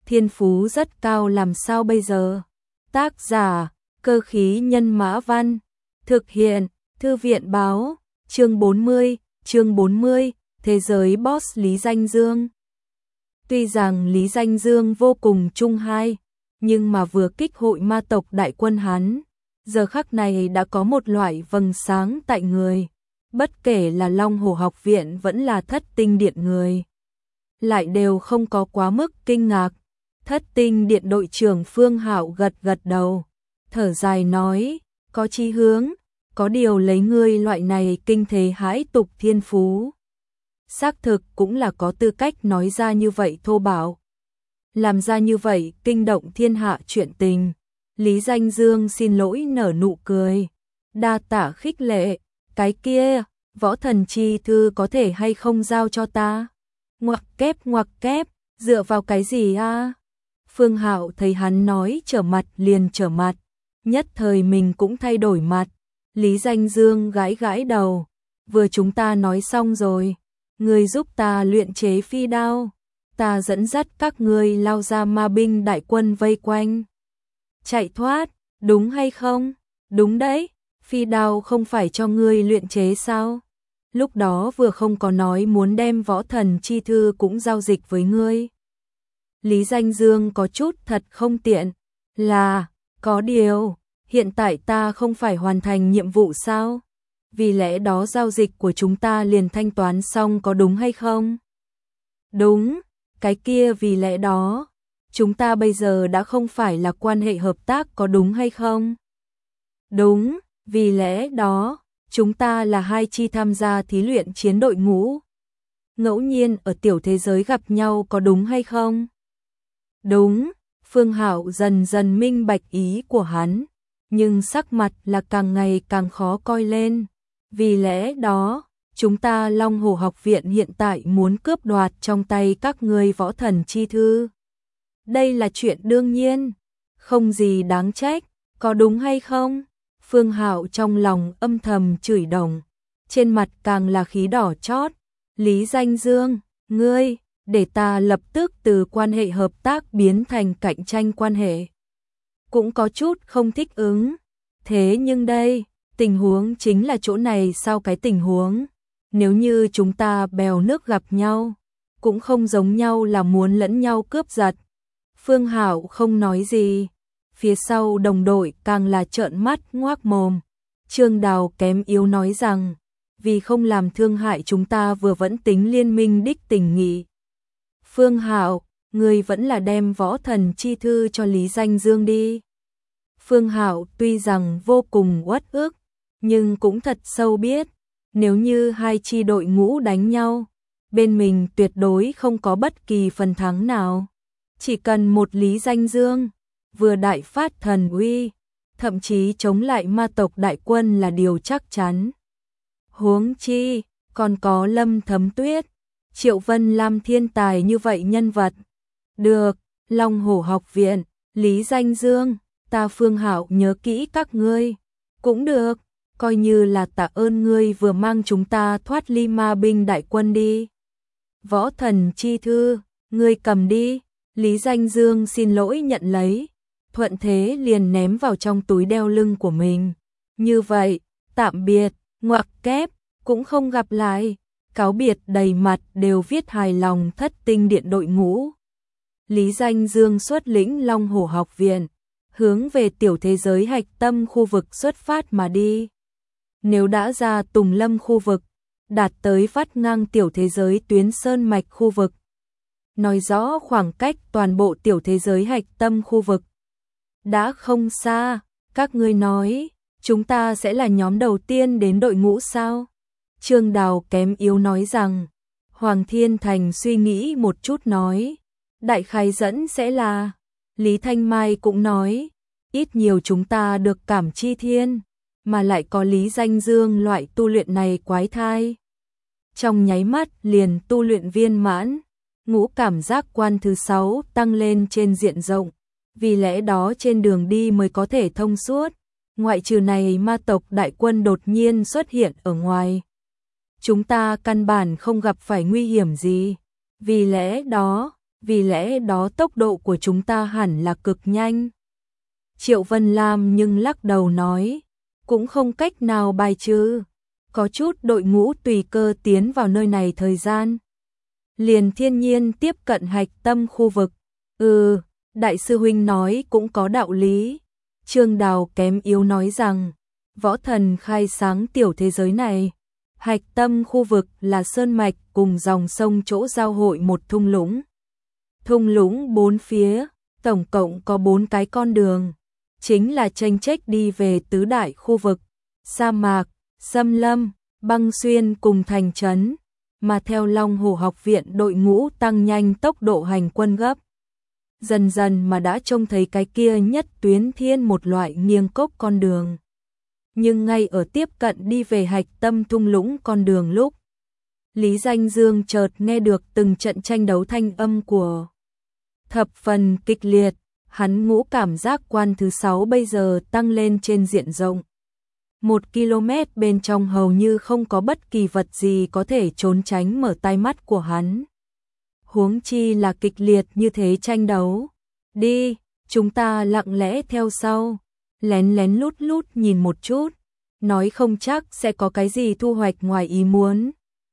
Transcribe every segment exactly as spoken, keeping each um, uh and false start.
thiên phú rất cao làm sao bây giờ? Tác giả, Cơ khí nhân mã văn, thực hiện, Thư viện báo, chương bốn mươi, chương bốn mươi, thế giới boss Lý Danh Dương. Tuy rằng Lý Danh Dương vô cùng trung hai, nhưng mà vừa kích hội ma tộc đại quân hắn, giờ khắc này đã có một loại vầng sáng tại người, bất kể là Long Hổ học viện vẫn là Thất Tinh Điện người, lại đều không có quá mức kinh ngạc. Thất Tinh Điện đội trưởng Phương Hạo gật gật đầu, thở dài nói, có chí hướng, có điều lấy ngươi loại này kinh thế hãi tục thiên phú, xác thực cũng là có tư cách nói ra như vậy thô bạo, làm ra như vậy kinh động thiên hạ chuyện tình. Lý Danh Dương xin lỗi nở nụ cười, đa tạ khích lệ, cái kia, võ thần chi thư có thể hay không giao cho ta? Ngoặc kép ngoặc kép, dựa vào cái gì a? Phương Hạo thấy hắn nói trở mặt liền trở mặt, nhất thời mình cũng thay đổi mặt. Lý Danh Dương gãi gãi đầu, vừa chúng ta nói xong rồi, ngươi giúp ta luyện chế phi đao, ta dẫn dắt các ngươi lao ra ma binh đại quân vây quanh, chạy thoát, đúng hay không? Đúng đấy, phi đao không phải cho ngươi luyện chế sao? Lúc đó vừa không có nói muốn đem võ thần chi thư cũng giao dịch với ngươi. Lý Danh Dương có chút thật không tiện, là, có điều, hiện tại ta không phải hoàn thành nhiệm vụ sao? Vì lẽ đó giao dịch của chúng ta liền thanh toán xong có đúng hay không? Đúng, cái kia vì lẽ đó, chúng ta bây giờ đã không phải là quan hệ hợp tác có đúng hay không? Đúng, vì lẽ đó, chúng ta là hai chi tham gia thí luyện chiến đội ngũ. Ngẫu nhiên ở tiểu thế giới gặp nhau có đúng hay không? Đúng, Phương Hạo dần dần minh bạch ý của hắn, nhưng sắc mặt là càng ngày càng khó coi lên. Vì lẽ đó, chúng ta Long Hổ học viện hiện tại muốn cướp đoạt trong tay các ngươi võ thần chi thư. Đây là chuyện đương nhiên, không gì đáng trách, có đúng hay không? Phương Hạo trong lòng âm thầm chửi đồng, trên mặt càng là khí đỏ chót. Lý Danh Dương, ngươi, để ta lập tức từ quan hệ hợp tác biến thành cạnh tranh quan hệ. Cũng có chút không thích ứng, thế nhưng đây, tình huống chính là chỗ này sao cái tình huống? Nếu như chúng ta bèo nước gặp nhau, cũng không giống nhau là muốn lẫn nhau cướp giật. Phương Hạo không nói gì, phía sau đồng đội càng là trợn mắt ngoác mồm. Trương Đào kém yếu nói rằng, vì không làm thương hại chúng ta vừa vẫn tính liên minh đích tình nghị. Phương Hạo, người vẫn là đem võ thần chi thư cho Lý Danh Dương đi. Phương Hạo tuy rằng vô cùng uất ức, nhưng cũng thật sâu biết, nếu như hai chi đội ngũ đánh nhau, bên mình tuyệt đối không có bất kỳ phần thắng nào. Chỉ cần một Lý Danh Dương, vừa đại phát thần uy, thậm chí chống lại ma tộc đại quân là điều chắc chắn. Huống chi, còn có Lâm Thấm Tuyết, Triệu Vân Lam thiên tài như vậy nhân vật. Được, Long Hổ học viện, Lý Danh Dương, ta Phương Hạo nhớ kỹ các ngươi. Cũng được, coi như là tạ ơn ngươi vừa mang chúng ta thoát ly ma binh đại quân đi. Võ thần chi thư, ngươi cầm đi. Lý Danh Dương xin lỗi nhận lấy, thuận thế liền ném vào trong túi đeo lưng của mình. Như vậy, tạm biệt, ngoặc kép, cũng không gặp lại. Cáo biệt đầy mặt đều viết hài lòng Thất Tinh Điện đội ngũ. Lý Danh Dương xuất lĩnh Long Hổ học viện, hướng về tiểu thế giới hạch tâm khu vực xuất phát mà đi. Nếu đã ra Tùng Lâm khu vực, đạt tới vắt ngang tiểu thế giới tuyến sơn mạch khu vực, nói rõ khoảng cách toàn bộ tiểu thế giới hạch tâm khu vực đã không xa. Các ngươi nói, chúng ta sẽ là nhóm đầu tiên đến đội ngũ sao? Trương Đào kém yếu nói rằng, Hoàng Thiên Thành suy nghĩ một chút nói, đại khái dẫn sẽ là, Lý Thanh Mai cũng nói, ít nhiều chúng ta được cảm chi thiên, mà lại có Lý Danh Dương loại tu luyện này quái thai. Trong nháy mắt liền tu luyện viên mãn, ngũ cảm giác quan thứ sáu tăng lên trên diện rộng, vì lẽ đó trên đường đi mới có thể thông suốt, ngoại trừ này ma tộc đại quân đột nhiên xuất hiện ở ngoài. Chúng ta căn bản không gặp phải nguy hiểm gì, vì lẽ đó, vì lẽ đó tốc độ của chúng ta hẳn là cực nhanh. Triệu Vân Lam nhưng lắc đầu nói, cũng không cách nào bài trừ, có chút đội ngũ tùy cơ tiến vào nơi này thời gian liền thiên nhiên tiếp cận hạch tâm khu vực. Ừ, đại sư huynh nói cũng có đạo lý. Trương Đào kém yếu nói rằng, võ thần khai sáng tiểu thế giới này, hạch tâm khu vực là sơn mạch cùng dòng sông chỗ giao hội một thung lũng. Thung lũng bốn phía, tổng cộng có bốn cái con đường, chính là chênh chếch đi về tứ đại khu vực, sa mạc, xâm lâm, băng xuyên cùng thành trấn, mà theo Long Hổ học viện đội ngũ tăng nhanh tốc độ hành quân gấp. Dần dần mà đã trông thấy cái kia nhất tuyến thiên một loại nghiêng cốc con đường. Nhưng ngay ở tiếp cận đi về hạch tâm thung lũng con đường lúc, Lý Danh Dương chợt nghe được từng trận tranh đấu thanh âm của thập phần kịch liệt, hắn ngũ cảm giác quan thứ sáu bây giờ tăng lên trên diện rộng. Một km bên trong hầu như không có bất kỳ vật gì có thể trốn tránh mở tai mắt của hắn. Huống chi là kịch liệt như thế tranh đấu. Đi, chúng ta lặng lẽ theo sau, lén lén lút lút nhìn một chút, nói không chắc sẽ có cái gì thu hoạch ngoài ý muốn.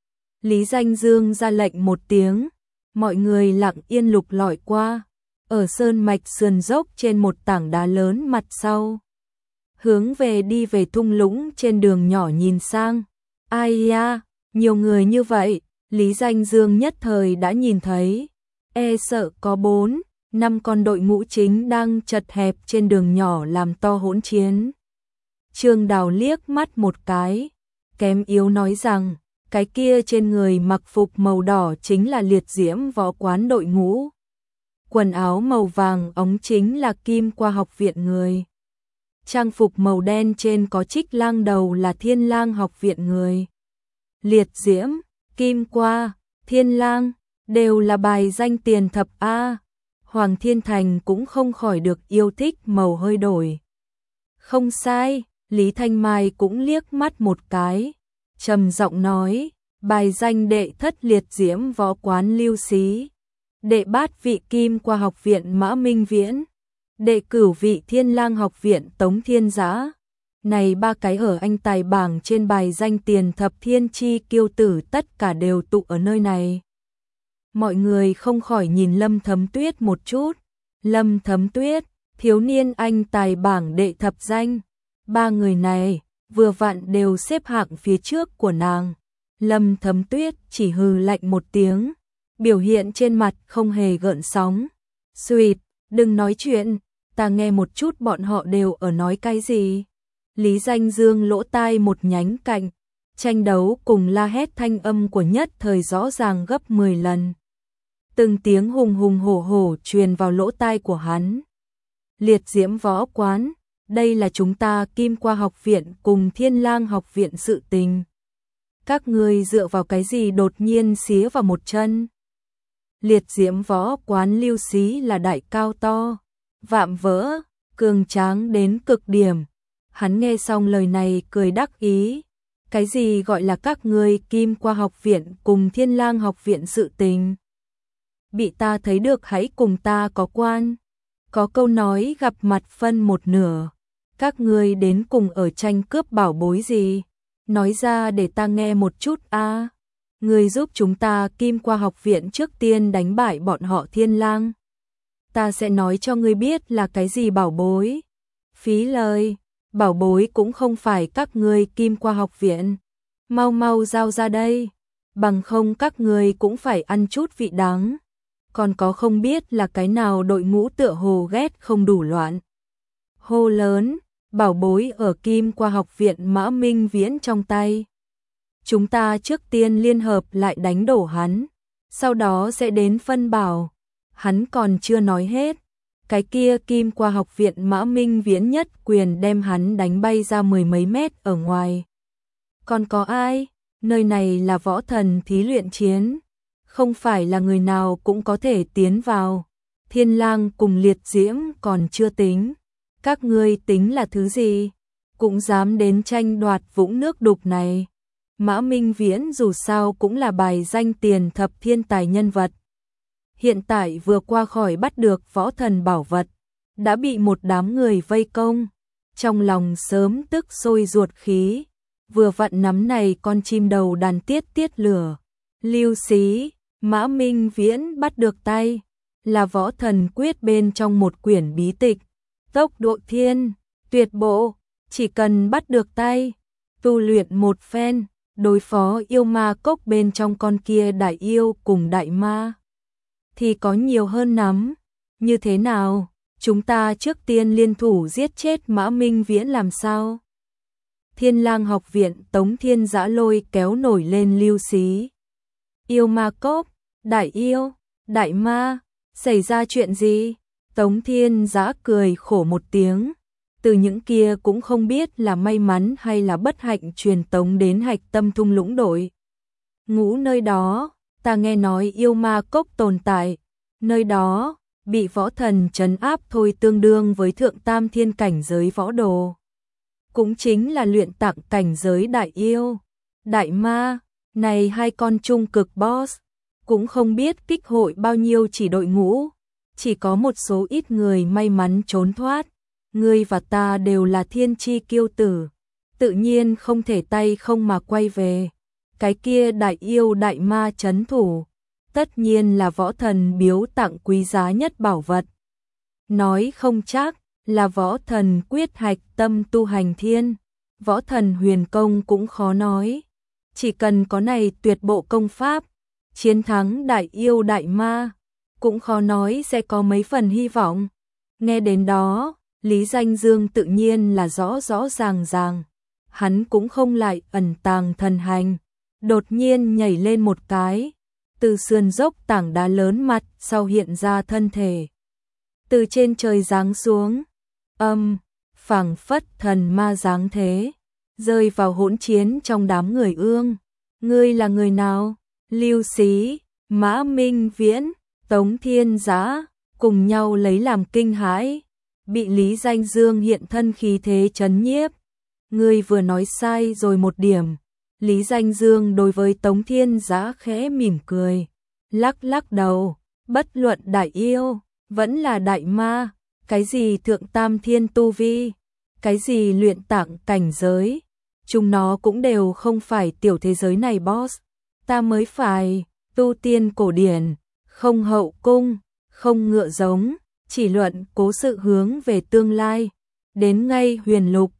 Lý Danh Dương ra lệnh một tiếng, mọi người lặng yên lục lọi qua, ở sơn mạch sườn dốc trên một tảng đá lớn mặt sau. Hướng về đi về thung lũng trên đường nhỏ nhìn sang. Ai ya, nhiều người như vậy, Lý Danh Dương nhất thời đã nhìn thấy. E sợ có bốn, năm con đội ngũ chính đang chật hẹp trên đường nhỏ làm to hỗn chiến. Trương Đào liếc mắt một cái, kém yếu nói rằng, cái kia trên người mặc phục màu đỏ chính là liệt diễm võ quán đội ngũ. Quần áo màu vàng ống chính là Kim Qua học viện người. Trang phục màu đen trên có trích lang đầu là Thiên Lang học viện người. Liệt diễm, Kim Qua, Thiên Lang đều là bài danh tiền thập A. Hoàng Thiên Thành cũng không khỏi được yêu thích màu hơi đổi. Không sai, Lý Thanh Mai cũng liếc mắt một cái, trầm giọng nói, bài danh đệ thất liệt diễm võ quán Lưu Xí, đệ bát vị Kim Qua học viện Mã Minh Viễn, đệ cửu vị Thiên Lang học viện Tống Thiên Giã. Này ba cái ở anh tài bảng trên bài danh tiền thập thiên chi kiêu tử tất cả đều tụ ở nơi này. Mọi người không khỏi nhìn Lâm Thấm Tuyết một chút. Lâm Thấm Tuyết, thiếu niên anh tài bảng đệ thập danh. Ba người này, vừa vặn đều xếp hạng phía trước của nàng. Lâm Thấm Tuyết chỉ hừ lạnh một tiếng, biểu hiện trên mặt không hề gợn sóng. Xuyệt, đừng nói chuyện, ta nghe một chút bọn họ đều ở nói cái gì. Lý Danh Dương lỗ tai một nhánh cạnh, tranh đấu cùng la hét thanh âm của nhất thời rõ ràng gấp mười lần. Từng tiếng hùng hùng hổ hổ truyền vào lỗ tai của hắn. Liệt diễm võ quán, đây là chúng ta Kim Qua học viện cùng Thiên Lang học viện sự tình. Các ngươi dựa vào cái gì đột nhiên xía vào một chân? Liệt diễm võ quán Lưu Xí là đại cao to, vạm vỡ, cường tráng đến cực điểm. Hắn nghe xong lời này cười đắc ý. Cái gì gọi là các ngươi Kim Qua học viện cùng Thiên Lang học viện sự tình? Bị ta thấy được hãy cùng ta có quan. Có câu nói gặp mặt phân một nửa. Các ngươi đến cùng ở tranh cướp bảo bối gì? Nói ra để ta nghe một chút a. À. Ngươi giúp chúng ta Kim Qua học viện trước tiên đánh bại bọn họ Thiên Lang. Ta sẽ nói cho ngươi biết là cái gì bảo bối. Phí lời, bảo bối cũng không phải các ngươi Kim Qua học viện. Mau mau giao ra đây, bằng không các ngươi cũng phải ăn chút vị đắng. Còn có không biết là cái nào đội ngũ tựa hồ ghét không đủ loạn. Hô lớn, bảo bối ở Kim Qua học viện Mã Minh Viễn trong tay. Chúng ta trước tiên liên hợp lại đánh đổ hắn, sau đó sẽ đến phân bảo. Hắn còn chưa nói hết, cái kia Kim Qua học viện Mã Minh Viễn nhất quyền đem hắn đánh bay ra mười mấy mét ở ngoài. Còn có ai? Nơi này là võ thần thí luyện chiến, không phải là người nào cũng có thể tiến vào. Thiên Lang cùng liệt diễm còn chưa tính, các ngươi tính là thứ gì? Cũng dám đến tranh đoạt vũng nước đục này. Mã Minh Viễn dù sao cũng là bài danh tiền thập thiên tài nhân vật. hiện tại vừa qua khỏi bắt được võ thần bảo vật, đã bị một đám người vây công, trong lòng sớm tức sôi ruột khí, vừa vặn nắm này con chim đầu đàn tiết tiết lửa. Lưu Xí, Mã Minh Viễn bắt được tay, là võ thần quyết bên trong một quyển bí tịch, tốc độ thiên, tuyệt bộ, chỉ cần bắt được tay, tu luyện một phen, đối phó yêu ma cốc bên trong con kia đại yêu cùng đại ma, thì có nhiều hơn nắm. Như thế nào, chúng ta trước tiên liên thủ giết chết Mã Minh Viễn làm sao? Thiên Lang học viện Tống Thiên Giã lôi kéo nổi lên Lưu Xí. Yêu ma cốc, đại yêu, đại ma, xảy ra chuyện gì? Tống Thiên Giã cười khổ một tiếng, từ những kia cũng không biết là may mắn hay là bất hạnh truyền tống đến Hạch Tâm thung lũng đội ngũ nơi đó, ta nghe nói yêu ma cốc tồn tại, nơi đó bị võ thần trấn áp thôi tương đương với thượng tam thiên cảnh giới võ đồ, cũng chính là luyện tạng cảnh giới đại yêu, đại ma, này hai con trung cực boss, cũng không biết kích hội bao nhiêu chỉ đội ngũ, chỉ có một số ít người may mắn trốn thoát, ngươi và ta đều là thiên chi kiêu tử, tự nhiên không thể tay không mà quay về, cái kia đại yêu đại ma trấn thủ, tất nhiên là võ thần biếu tặng quý giá nhất bảo vật. Nói không chắc là võ thần quyết hạch tâm tu hành thiên, võ thần huyền công cũng khó nói. Chỉ cần có này tuyệt bộ công pháp, chiến thắng đại yêu đại ma, cũng khó nói sẽ có mấy phần hy vọng. Nghe đến đó, Lý Danh Dương tự nhiên là rõ rõ ràng ràng, hắn cũng không lại ẩn tàng thần hành, đột nhiên nhảy lên một cái, từ sườn dốc tảng đá lớn mặt sau hiện ra thân thể. Từ trên trời giáng xuống, âm, phảng phất thần ma giáng thế, rơi vào hỗn chiến trong đám người ương. Ngươi là người nào? Lưu Xí, Mã Minh Viễn, Tống Thiên Giã, cùng nhau lấy làm kinh hãi, bị Lý Danh Dương hiện thân khí thế chấn nhiếp. Ngươi vừa nói sai rồi một điểm. Lý Danh Dương đối với Tống Thiên Giã khẽ mỉm cười, lắc lắc đầu, bất luận đại yêu, vẫn là đại ma, cái gì thượng tam thiên tu vi, cái gì luyện tạng cảnh giới, chúng nó cũng đều không phải tiểu thế giới này boss, ta mới phải, tu tiên cổ điển, không hậu cung, không ngựa giống, chỉ luận cố sự hướng về tương lai, đến ngay huyền lục,